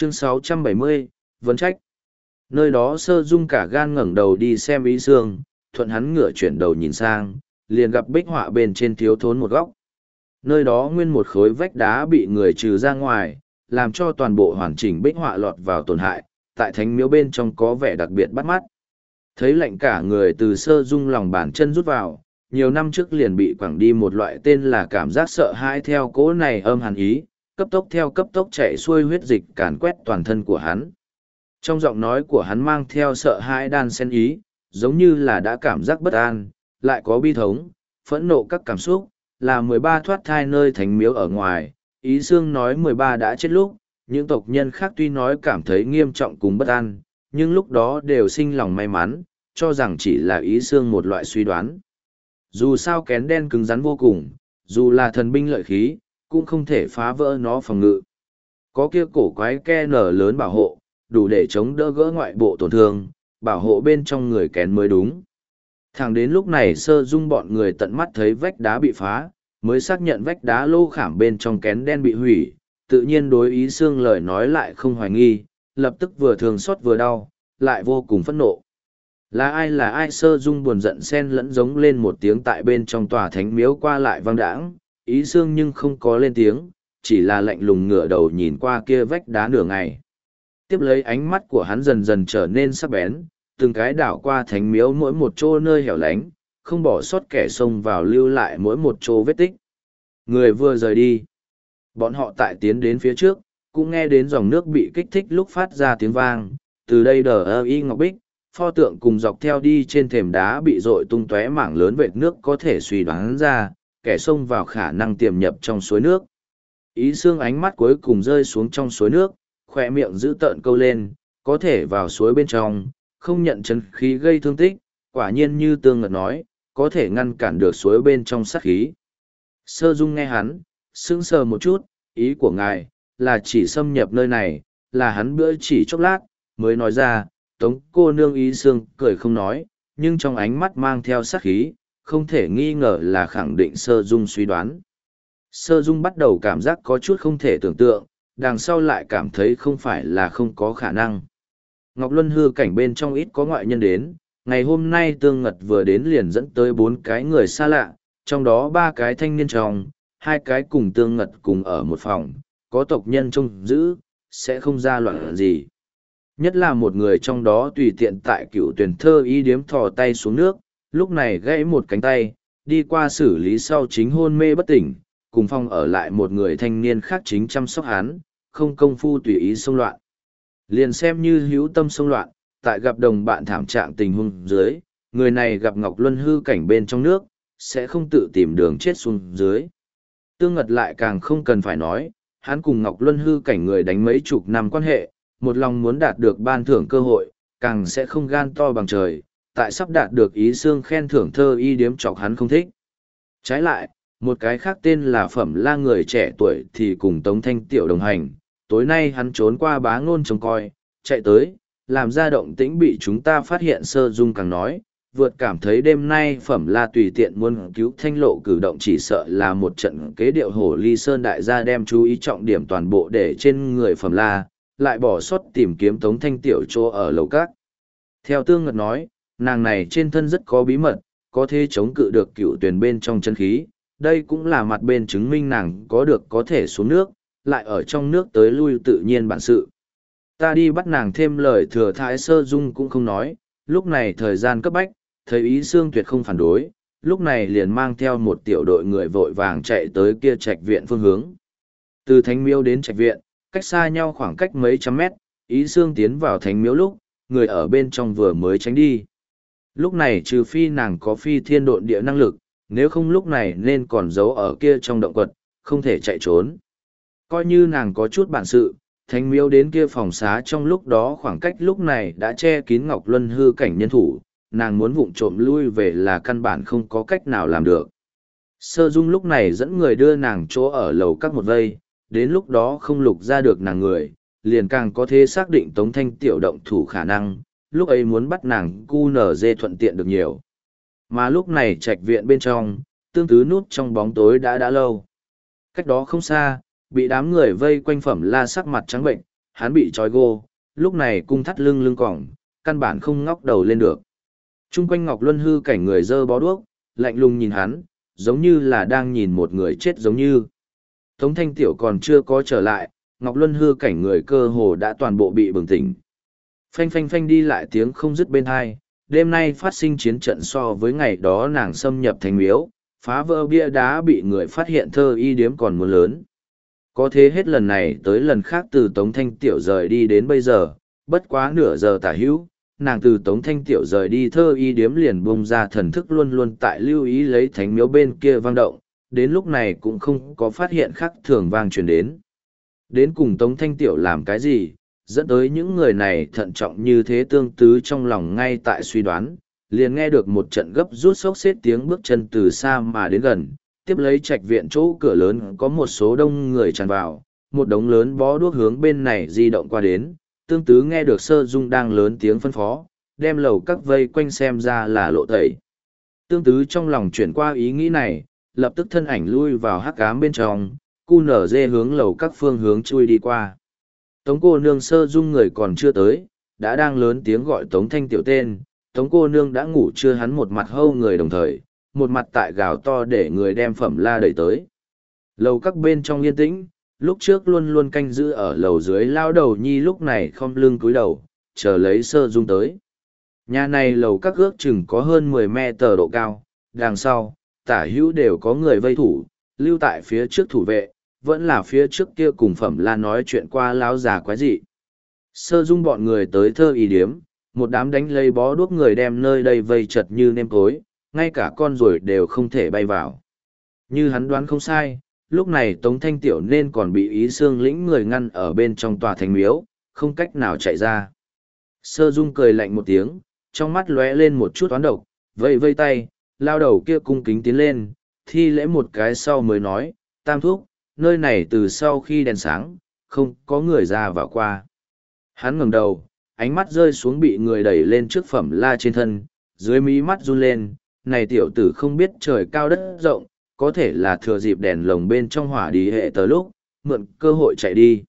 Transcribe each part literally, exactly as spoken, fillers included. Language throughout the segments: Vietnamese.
Chương sáu trăm bảy mươi, Vấn trách. Nơi đó Sơ Dung cả gan ngẩng đầu đi xem Ý Sương, thuận hắn ngửa chuyển đầu nhìn sang, liền gặp bích họa bên trên thiếu thốn một góc. Nơi đó nguyên một khối vách đá bị người trừ ra ngoài, làm cho toàn bộ hoàn chỉnh bích họa lọt vào tổn hại, tại thánh miếu bên trong có vẻ đặc biệt bắt mắt. Thấy lạnh cả người từ Sơ Dung lòng bàn chân rút vào, nhiều năm trước liền bị quẳng đi một loại tên là cảm giác sợ hãi theo cỗ này âm hàn ý, cấp tốc theo cấp tốc chạy xuôi huyết dịch càn quét toàn thân của hắn. Trong giọng nói của hắn mang theo sợ hãi đan xen ý, giống như là đã cảm giác bất an, lại có bi thống, phẫn nộ các cảm xúc, là mười ba thoát thai nơi thánh miếu ở ngoài. Ý Sương nói mười ba đã chết lúc, những tộc nhân khác tuy nói cảm thấy nghiêm trọng cùng bất an, nhưng lúc đó đều sinh lòng may mắn, cho rằng chỉ là Ý Sương một loại suy đoán. Dù sao kén đen cứng rắn vô cùng, dù là thần binh lợi khí, cũng không thể phá vỡ nó phòng ngự. Có kia cổ quái ke nở lớn bảo hộ, đủ để chống đỡ gỡ ngoại bộ tổn thương, bảo hộ bên trong người kén mới đúng. Thẳng đến lúc này Sơ Dung bọn người tận mắt thấy vách đá bị phá, mới xác nhận vách đá lô khảm bên trong kén đen bị hủy, tự nhiên đối Ý Sương lời nói lại không hoài nghi, lập tức vừa thương xót vừa đau, lại vô cùng phẫn nộ. Là ai là ai? Sơ Dung buồn giận xen lẫn giống lên một tiếng tại bên trong tòa thánh miếu qua lại vang đãng, Ý Sương nhưng không có lên tiếng, chỉ là lạnh lùng ngửa đầu nhìn qua kia vách đá nửa ngày. Tiếp lấy ánh mắt của hắn dần dần trở nên sắc bén, từng cái đảo qua thánh miếu mỗi một chỗ nơi hẻo lánh, không bỏ sót kẻ xông vào lưu lại mỗi một chỗ vết tích. Người vừa rời đi. Bọn họ tại tiến đến phía trước, cũng nghe đến dòng nước bị kích thích lúc phát ra tiếng vang, từ đây đờ ơ y ngọc bích, pho tượng cùng dọc theo đi trên thềm đá bị dội tung tóe mảng lớn vệt nước có thể suy đoán ra, kẻ xông vào khả năng tiềm nhập trong suối nước. Ý Sương ánh mắt cuối cùng rơi xuống trong suối nước, khỏe miệng giữ tợn câu lên, có thể vào suối bên trong, không nhận chân khí gây thương tích, quả nhiên như Tương Ngật nói, có thể ngăn cản được suối bên trong sát khí. Sơ Dung nghe hắn, sững sờ một chút, ý của ngài, là chỉ xâm nhập nơi này, là hắn bữa chỉ chốc lát, mới nói ra, Tống cô nương. Ý Sương cười không nói, nhưng trong ánh mắt mang theo sát khí, không thể nghi ngờ là khẳng định Sơ Dung suy đoán. Sơ Dung bắt đầu cảm giác có chút không thể tưởng tượng, đằng sau lại cảm thấy không phải là không có khả năng. Ngọc Luân hư cảnh bên trong ít có ngoại nhân đến, ngày hôm nay Tương Ngật vừa đến liền dẫn tới bốn cái người xa lạ, trong đó ba cái thanh niên trong, hai cái cùng Tương Ngật cùng ở một phòng, có tộc nhân trông giữ, sẽ không ra loạn gì. Nhất là một người trong đó tùy tiện tại cựu tuyển thơ y điếm thò tay xuống nước, lúc này gãy một cánh tay, đi qua xử lý sau chính hôn mê bất tỉnh, cùng phong ở lại một người thanh niên khác chính chăm sóc hắn, không công phu tùy ý xông loạn. Liền xem như hữu tâm xông loạn, tại gặp đồng bạn thảm trạng tình huống dưới, người này gặp Ngọc Luân hư cảnh bên trong nước, sẽ không tự tìm đường chết xuống dưới. Tương Ngật lại càng không cần phải nói, hắn cùng Ngọc Luân hư cảnh người đánh mấy chục năm quan hệ, một lòng muốn đạt được ban thưởng cơ hội, càng sẽ không gan to bằng trời, tại sắp đạt được Ý Sương khen thưởng thơ y điếm chọc hắn không thích. Trái lại, một cái khác tên là Phẩm La người trẻ tuổi thì cùng Tống Thanh Tiểu đồng hành, tối nay hắn trốn qua Bá Ngôn trông coi, chạy tới, làm ra động tĩnh bị chúng ta phát hiện. Sơ Dung càng nói, vượt cảm thấy đêm nay Phẩm La tùy tiện muốn cứu Thanh Lộ cử động chỉ sợ là một trận kế điệu Hổ Ly Sơn đại gia đem chú ý trọng điểm toàn bộ để trên người Phẩm La, lại bỏ sót tìm kiếm Tống Thanh Tiểu chỗ ở lầu các. Theo Tương Ngật nói, nàng này trên thân rất có bí mật, có thể chống cự được cựu tuyển bên trong chân khí, đây cũng là mặt bên chứng minh nàng có được có thể xuống nước, lại ở trong nước tới lui tự nhiên bản sự. Ta đi bắt nàng thêm lời thừa thãi. Sơ Dung cũng không nói, lúc này thời gian cấp bách, thấy Ý Sương tuyệt không phản đối, lúc này liền mang theo một tiểu đội người vội vàng chạy tới kia trạch viện phương hướng. Từ thánh miếu đến trạch viện, cách xa nhau khoảng cách mấy trăm mét, Ý Sương tiến vào thánh miếu lúc, người ở bên trong vừa mới tránh đi. Lúc này trừ phi nàng có phi thiên độn địa năng lực, nếu không lúc này nên còn giấu ở kia trong động quật, không thể chạy trốn. Coi như nàng có chút bản sự, thánh miếu đến kia phòng xá trong lúc đó khoảng cách lúc này đã che kín Ngọc Luân hư cảnh nhân thủ, nàng muốn vụng trộm lui về là căn bản không có cách nào làm được. Sơ Dung lúc này dẫn người đưa nàng chỗ ở lầu các một vây, đến lúc đó không lục ra được nàng người, liền càng có thể xác định Tống Thanh Tiểu động thủ khả năng, lúc ấy muốn bắt nàng cu nở dê thuận tiện được nhiều. Mà lúc này trạch viện bên trong, Tương Tứ núp trong bóng tối đã đã lâu. Cách đó không xa, bị đám người vây quanh Phẩm La sắc mặt trắng bệnh, hắn bị trói gô, lúc này cung thắt lưng lưng cỏng, căn bản không ngóc đầu lên được. Trung quanh Ngọc Luân Hư cảnh người dơ bó đuốc, lạnh lùng nhìn hắn, giống như là đang nhìn một người chết giống như. Tống Thanh Tiểu còn chưa có trở lại, Ngọc Luân Hư cảnh người cơ hồ đã toàn bộ bị bừng tỉnh. Phanh phanh phanh đi lại tiếng không dứt bên hai, đêm nay phát sinh chiến trận so với ngày đó nàng xâm nhập thành miếu, phá vỡ bia đá bị người phát hiện thơ y điếm còn muốn lớn. Có thế hết lần này tới lần khác từ Tống Thanh Tiểu rời đi đến bây giờ, bất quá nửa giờ tả hữu, nàng từ Tống Thanh Tiểu rời đi thơ y điếm liền bung ra thần thức luôn luôn tại lưu ý lấy thánh miếu bên kia vang động, đến lúc này cũng không có phát hiện khác thường vang truyền đến. Đến cùng Tống Thanh Tiểu làm cái gì, dẫn tới những người này thận trọng như thế tương tứ trong lòng ngay tại suy đoán, liền nghe được một trận gấp rút xốc xếp tiếng bước chân từ xa mà đến gần, tiếp lấy trạch viện chỗ cửa lớn có một số đông người tràn vào, một đống lớn bó đuốc hướng bên này di động qua đến, tương tứ nghe được Sơ Dung đang lớn tiếng phân phó, đem lầu các vây quanh xem ra là lộ tẩy. Tương tứ trong lòng chuyển qua ý nghĩ này, lập tức thân ảnh lui vào hắc ám bên trong, cu nở dê hướng lầu các phương hướng chui đi qua. Tống cô nương Sơ Dung người còn chưa tới, đã đang lớn tiếng gọi Tống Thanh Tiểu tên, Tống cô nương đã ngủ chưa hắn một mặt hâu người đồng thời, một mặt tại gào to để người đem phẩm la đẩy tới. Lầu các bên trong yên tĩnh, lúc trước luôn luôn canh giữ ở lầu dưới lao đầu nhi lúc này không lưng cúi đầu, chờ lấy Sơ Dung tới. Nhà này lầu các ước chừng có hơn mười mét tờ độ cao, đằng sau, tả hữu đều có người vây thủ, lưu tại phía trước thủ vệ, vẫn là phía trước kia cùng phẩm la nói chuyện qua láo già quái dị. Sơ Dung bọn người tới thơ y điếm, một đám đánh lấy bó đuốc người đem nơi đây vây chật như nêm cối, ngay cả con ruồi đều không thể bay vào. Như hắn đoán không sai, lúc này Tống Thanh Tiểu nên còn bị Ý Xương lĩnh người ngăn ở bên trong tòa thành miếu, không cách nào chạy ra. Sơ Dung cười lạnh một tiếng, trong mắt lóe lên một chút toán độc, vây vây tay, lao đầu kia cung kính tiến lên, thi lễ một cái sau mới nói, tam thúc, nơi này từ sau khi đèn sáng, không có người ra vào qua. Hắn ngẩng đầu, ánh mắt rơi xuống bị người đẩy lên trước phẩm la trên thân, dưới mí mắt run lên, này tiểu tử không biết trời cao đất rộng, có thể là thừa dịp đèn lồng bên trong hỏa đi hệ tới lúc, mượn cơ hội chạy đi.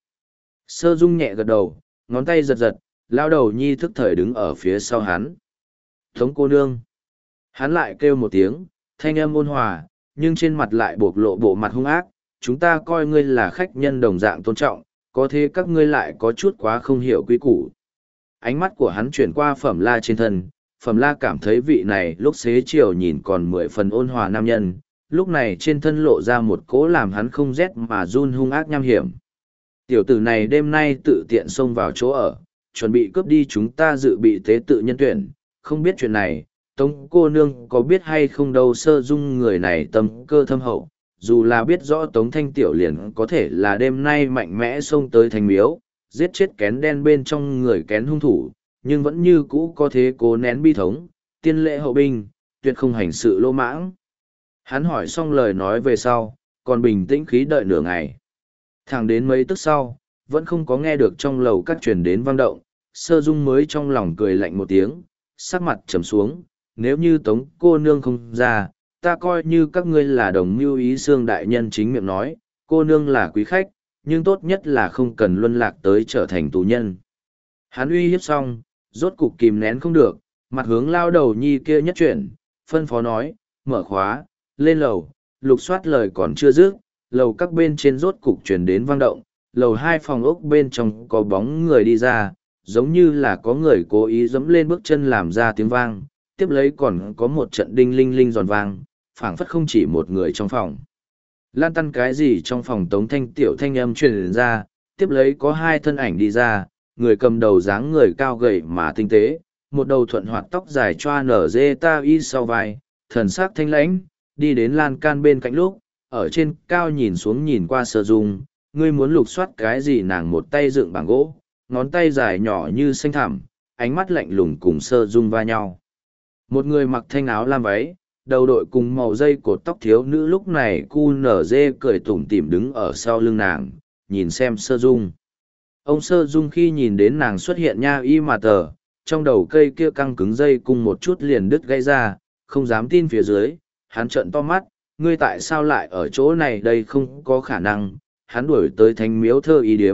Sơ Dung nhẹ gật đầu, ngón tay giật giật, lao đầu nhi thức thời đứng ở phía sau hắn. Tống cô nương. Hắn lại kêu một tiếng, thanh âm ôn hòa, nhưng trên mặt lại bộc lộ bộ mặt hung ác, chúng ta coi ngươi là khách nhân đồng dạng tôn trọng, có thế các ngươi lại có chút quá không hiểu quy củ. Ánh mắt của hắn chuyển qua phẩm la trên thân, phẩm la cảm thấy vị này lúc xế chiều nhìn còn mười phần ôn hòa nam nhân, lúc này trên thân lộ ra một cỗ làm hắn không rét mà run hung ác nham hiểm. Tiểu tử này đêm nay tự tiện xông vào chỗ ở, chuẩn bị cướp đi chúng ta dự bị tế tự nhân tuyển, không biết chuyện này, Tống cô nương có biết hay không đâu. Sơ Dung người này tâm cơ thâm hậu, dù là biết rõ Tống Thanh Tiểu liền có thể là đêm nay mạnh mẽ xông tới thành miếu, giết chết kén đen bên trong người kén hung thủ, nhưng vẫn như cũ có thế cố nén bi thống, tiên lễ hậu binh, tuyệt không hành sự lô mãng. Hắn hỏi xong lời nói về sau, còn bình tĩnh khí đợi nửa ngày. Thẳng đến mấy tức sau, vẫn không có nghe được trong lầu các truyền đến vang động, Sơ Dung mới trong lòng cười lạnh một tiếng, sắc mặt trầm xuống, nếu như Tống cô nương không ra, ta coi như các ngươi là đồng mưu. Ý Xương đại nhân chính miệng nói, cô nương là quý khách, nhưng tốt nhất là không cần luân lạc tới trở thành tù nhân. Hắn uy hiếp xong, rốt cục kìm nén không được, mặt hướng lao đầu nhi kia nhất chuyển, phân phó nói, mở khóa, lên lầu, lục soát lời còn chưa dứt, lầu các bên trên rốt cục chuyển đến vang động, lầu hai phòng ốc bên trong có bóng người đi ra, giống như là có người cố ý dẫm lên bước chân làm ra tiếng vang, tiếp lấy còn có một trận đinh linh linh giòn vang, phảng phất không chỉ một người trong phòng. Lan tăn cái gì trong phòng Tống Thanh Tiểu thanh âm truyền ra, tiếp lấy có hai thân ảnh đi ra, người cầm đầu dáng người cao gầy mà tinh tế, một đầu thuận hoạt tóc dài choa nở dê ta y sau vai, thần sắc thanh lãnh, đi đến lan can bên cạnh lúc, ở trên cao nhìn xuống nhìn qua Sơ Dung, ngươi muốn lục soát cái gì? Nàng một tay dựng bảng gỗ, ngón tay dài nhỏ như xanh thẳm, ánh mắt lạnh lùng cùng Sơ Dung va nhau. Một người mặc thanh áo lam váy, đầu đội cùng màu dây cột tóc thiếu nữ lúc này cu nở dê cười tủm tỉm đứng ở sau lưng nàng, nhìn xem Sơ Dung. Ông Sơ Dung khi nhìn đến nàng xuất hiện nha y mà tờ, trong đầu cây kia căng cứng dây cùng một chút liền đứt gãy ra, không dám tin phía dưới, hắn trợn to mắt, ngươi tại sao lại ở chỗ này? Đây không có khả năng. Hắn đuổi tới thánh miếu thơ y điếm,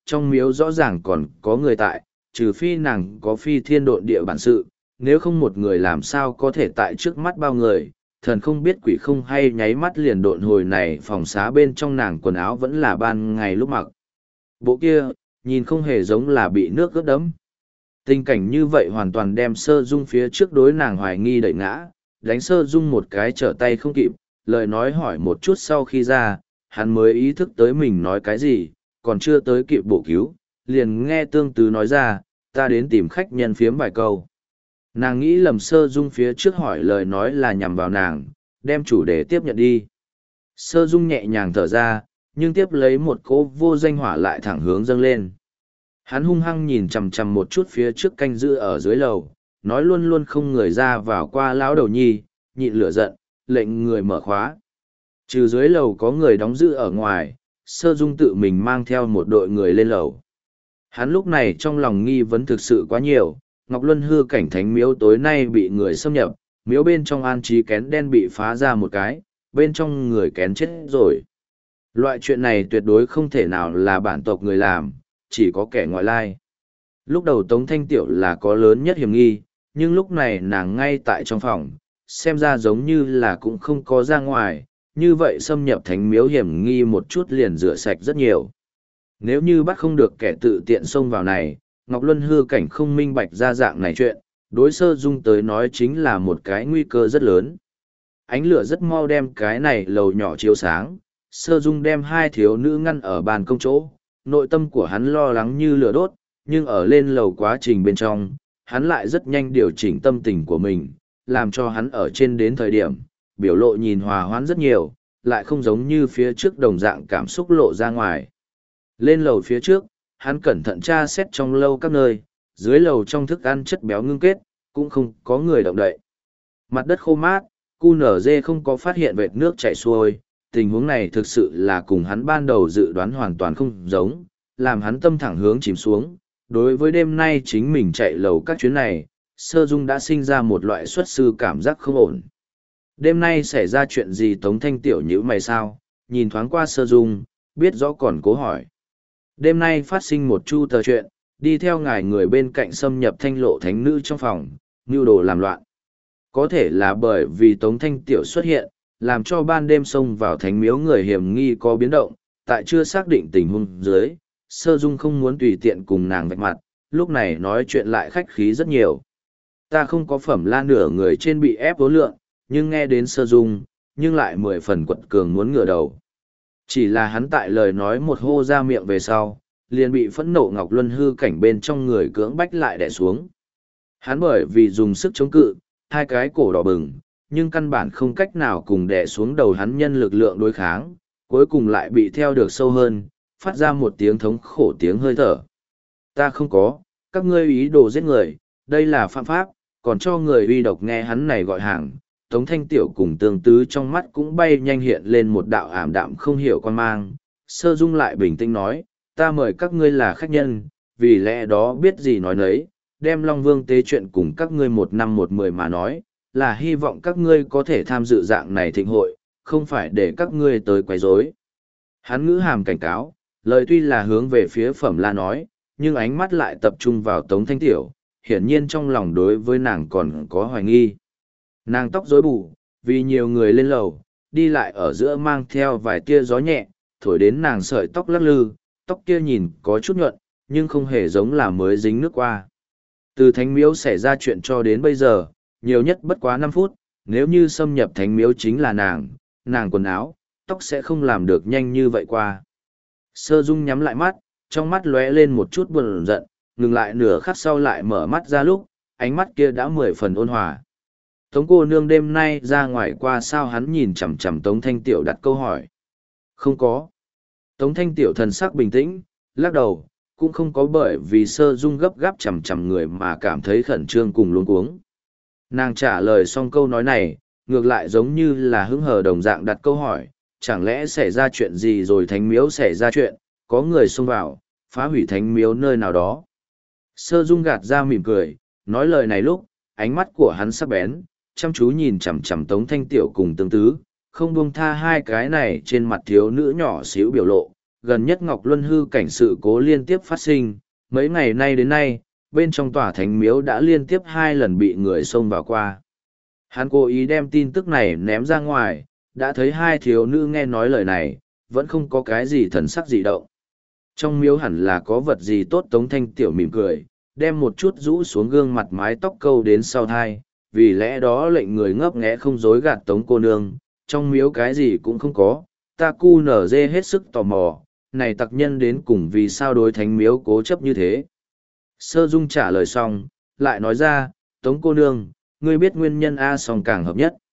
trong miếu rõ ràng còn có người tại, trừ phi nàng có phi thiên độn địa bản sự, nếu không một người làm sao có thể tại trước mắt bao người, thần không biết quỷ không hay nháy mắt liền độn hồi này phòng xá bên trong nàng quần áo vẫn là ban ngày lúc mặc. Bộ kia, nhìn không hề giống là bị nước ướt đẫm. Tình cảnh như vậy hoàn toàn đem Sơ Dung phía trước đối nàng hoài nghi đẩy ngã, đánh Sơ Dung một cái trở tay không kịp, lời nói hỏi một chút sau khi ra, hắn mới ý thức tới mình nói cái gì, còn chưa tới kịp bổ cứu, liền nghe Tương Tứ nói ra, ta đến tìm khách nhân phiếm vài câu. Nàng nghĩ lầm Sơ Dung phía trước hỏi lời nói là nhằm vào nàng, đem chủ đề tiếp nhận đi. Sơ Dung nhẹ nhàng thở ra, nhưng tiếp lấy một cỗ vô danh hỏa lại thẳng hướng dâng lên. Hắn hung hăng nhìn chằm chằm một chút phía trước canh giữ ở dưới lầu, nói luôn luôn không người ra vào qua lão đầu nhi, nhịn lửa giận, lệnh người mở khóa. Trừ dưới lầu có người đóng giữ ở ngoài, Sơ Dung tự mình mang theo một đội người lên lầu. Hắn lúc này trong lòng nghi vấn thực sự quá nhiều, Ngọc Luân hư cảnh thánh miếu tối nay bị người xâm nhập, miếu bên trong an trí kén đen bị phá ra một cái, bên trong người kén chết rồi. Loại chuyện này tuyệt đối không thể nào là bản tộc người làm, chỉ có kẻ ngoại lai. Lúc đầu Tống Thanh Tiểu là có lớn nhất hiểm nghi, nhưng lúc này nàng ngay tại trong phòng, xem ra giống như là cũng không có ra ngoài, như vậy xâm nhập thánh miếu hiểm nghi một chút liền rửa sạch rất nhiều. Nếu như bắt không được kẻ tự tiện xông vào này, Ngọc Luân hư cảnh không minh bạch ra dạng này chuyện, đối Sơ Dung tới nói chính là một cái nguy cơ rất lớn. Ánh lửa rất mau đem cái này lầu nhỏ chiếu sáng, Sơ Dung đem hai thiếu nữ ngăn ở bàn công chỗ, nội tâm của hắn lo lắng như lửa đốt, nhưng ở lên lầu quá trình bên trong, hắn lại rất nhanh điều chỉnh tâm tình của mình, làm cho hắn ở trên đến thời điểm, biểu lộ nhìn hòa hoãn rất nhiều, lại không giống như phía trước đồng dạng cảm xúc lộ ra ngoài. Lên lầu phía trước, hắn cẩn thận tra xét trong lâu các nơi, dưới lầu trong thức ăn chất béo ngưng kết, cũng không có người động đậy. Mặt đất khô mát, cu nở dê không có phát hiện vệt nước chảy xuôi, tình huống này thực sự là cùng hắn ban đầu dự đoán hoàn toàn không giống, làm hắn tâm thẳng hướng chìm xuống. Đối với đêm nay chính mình chạy lầu các chuyến này, Sơ Dung đã sinh ra một loại xuất sư cảm giác không ổn. Đêm nay xảy ra chuyện gì Tống Thanh Tiểu nhữ mày sao, nhìn thoáng qua Sơ Dung, biết rõ còn cố hỏi. Đêm nay phát sinh một chu tờ chuyện, đi theo ngài người bên cạnh xâm nhập thanh lộ thánh nữ trong phòng, mưu đồ làm loạn. Có thể là bởi vì Tống Thanh Tiểu xuất hiện, làm cho ban đêm xông vào thánh miếu người hiểm nghi có biến động, tại chưa xác định tình huống dưới, Sơ Dung không muốn tùy tiện cùng nàng vạch mặt, lúc này nói chuyện lại khách khí rất nhiều. Ta không có phẩm la nửa người trên bị ép vốn lượng, nhưng nghe đến Sơ Dung, nhưng lại mười phần quật cường muốn ngửa đầu. Chỉ là hắn tại lời nói một hô ra miệng về sau, liền bị phẫn nộ Ngọc Luân hư cảnh bên trong người cưỡng bách lại đè xuống. Hắn bởi vì dùng sức chống cự, hai cái cổ đỏ bừng, nhưng căn bản không cách nào cùng đè xuống đầu hắn nhân lực lượng đối kháng, cuối cùng lại bị theo được sâu hơn, phát ra một tiếng thống khổ tiếng hơi thở. Ta không có, các ngươi ý đồ giết người, đây là phạm pháp, còn cho người uy độc nghe hắn này gọi hàng. Tống Thanh Tiểu cùng Tương Tứ trong mắt cũng bay nhanh hiện lên một đạo ảm đạm không hiểu quan mang. Sơ Dung lại bình tĩnh nói, ta mời các ngươi là khách nhân, vì lẽ đó biết gì nói nấy, đem Long Vương tế chuyện cùng các ngươi một năm một mười mà nói, là hy vọng các ngươi có thể tham dự dạng này thịnh hội, không phải để các ngươi tới quấy rối. Hắn ngữ hàm cảnh cáo, lời tuy là hướng về phía Phẩm La nói, nhưng ánh mắt lại tập trung vào Tống Thanh Tiểu, hiển nhiên trong lòng đối với nàng còn có hoài nghi. Nàng tóc rối bù, vì nhiều người lên lầu, đi lại ở giữa mang theo vài tia gió nhẹ, thổi đến nàng sợi tóc lắc lư, tóc kia nhìn có chút nhuận, nhưng không hề giống là mới dính nước qua. Từ thánh miếu xảy ra chuyện cho đến bây giờ, nhiều nhất bất quá năm phút, nếu như xâm nhập thánh miếu chính là nàng, nàng quần áo, tóc sẽ không làm được nhanh như vậy qua. Sơ Dung nhắm lại mắt, trong mắt lóe lên một chút buồn giận, ngừng lại nửa khắc sau lại mở mắt ra lúc, ánh mắt kia đã mười phần ôn hòa. Tống cô nương đêm nay ra ngoài qua sao, hắn nhìn chằm chằm Tống Thanh Tiểu đặt câu hỏi. Không có. Tống Thanh Tiểu thần sắc bình tĩnh, lắc đầu, cũng không có bởi vì Sơ Dung gấp gáp chằm chằm người mà cảm thấy khẩn trương cùng luống cuống. Nàng trả lời xong câu nói này, ngược lại giống như là hứng hờ đồng dạng đặt câu hỏi, chẳng lẽ xảy ra chuyện gì rồi thánh miếu xảy ra chuyện, có người xông vào, phá hủy thánh miếu nơi nào đó. Sơ Dung gạt ra mỉm cười, nói lời này lúc, ánh mắt của hắn sắc bén, chăm chú nhìn chằm chằm Tống Thanh Tiểu cùng Tương Tứ, không buông tha hai cái này trên mặt thiếu nữ nhỏ xíu biểu lộ, gần nhất Ngọc Luân hư cảnh sự cố liên tiếp phát sinh, mấy ngày nay đến nay, bên trong tòa thánh miếu đã liên tiếp hai lần bị người xông vào qua. Hắn cố ý đem tin tức này ném ra ngoài, đã thấy hai thiếu nữ nghe nói lời này, vẫn không có cái gì thần sắc gì động. Trong miếu hẳn là có vật gì tốt. Tống Thanh Tiểu mỉm cười, đem một chút rũ xuống gương mặt mái tóc câu đến sau thai, vì lẽ đó lệnh người ngấp nghé không dối gạt Tống cô nương, trong miếu cái gì cũng không có, ta cu nở dê hết sức tò mò, này tặc nhân đến cùng vì sao đối thánh miếu cố chấp như thế. Sơ Dung trả lời xong, lại nói ra, Tống cô nương, ngươi biết nguyên nhân A song càng hợp nhất.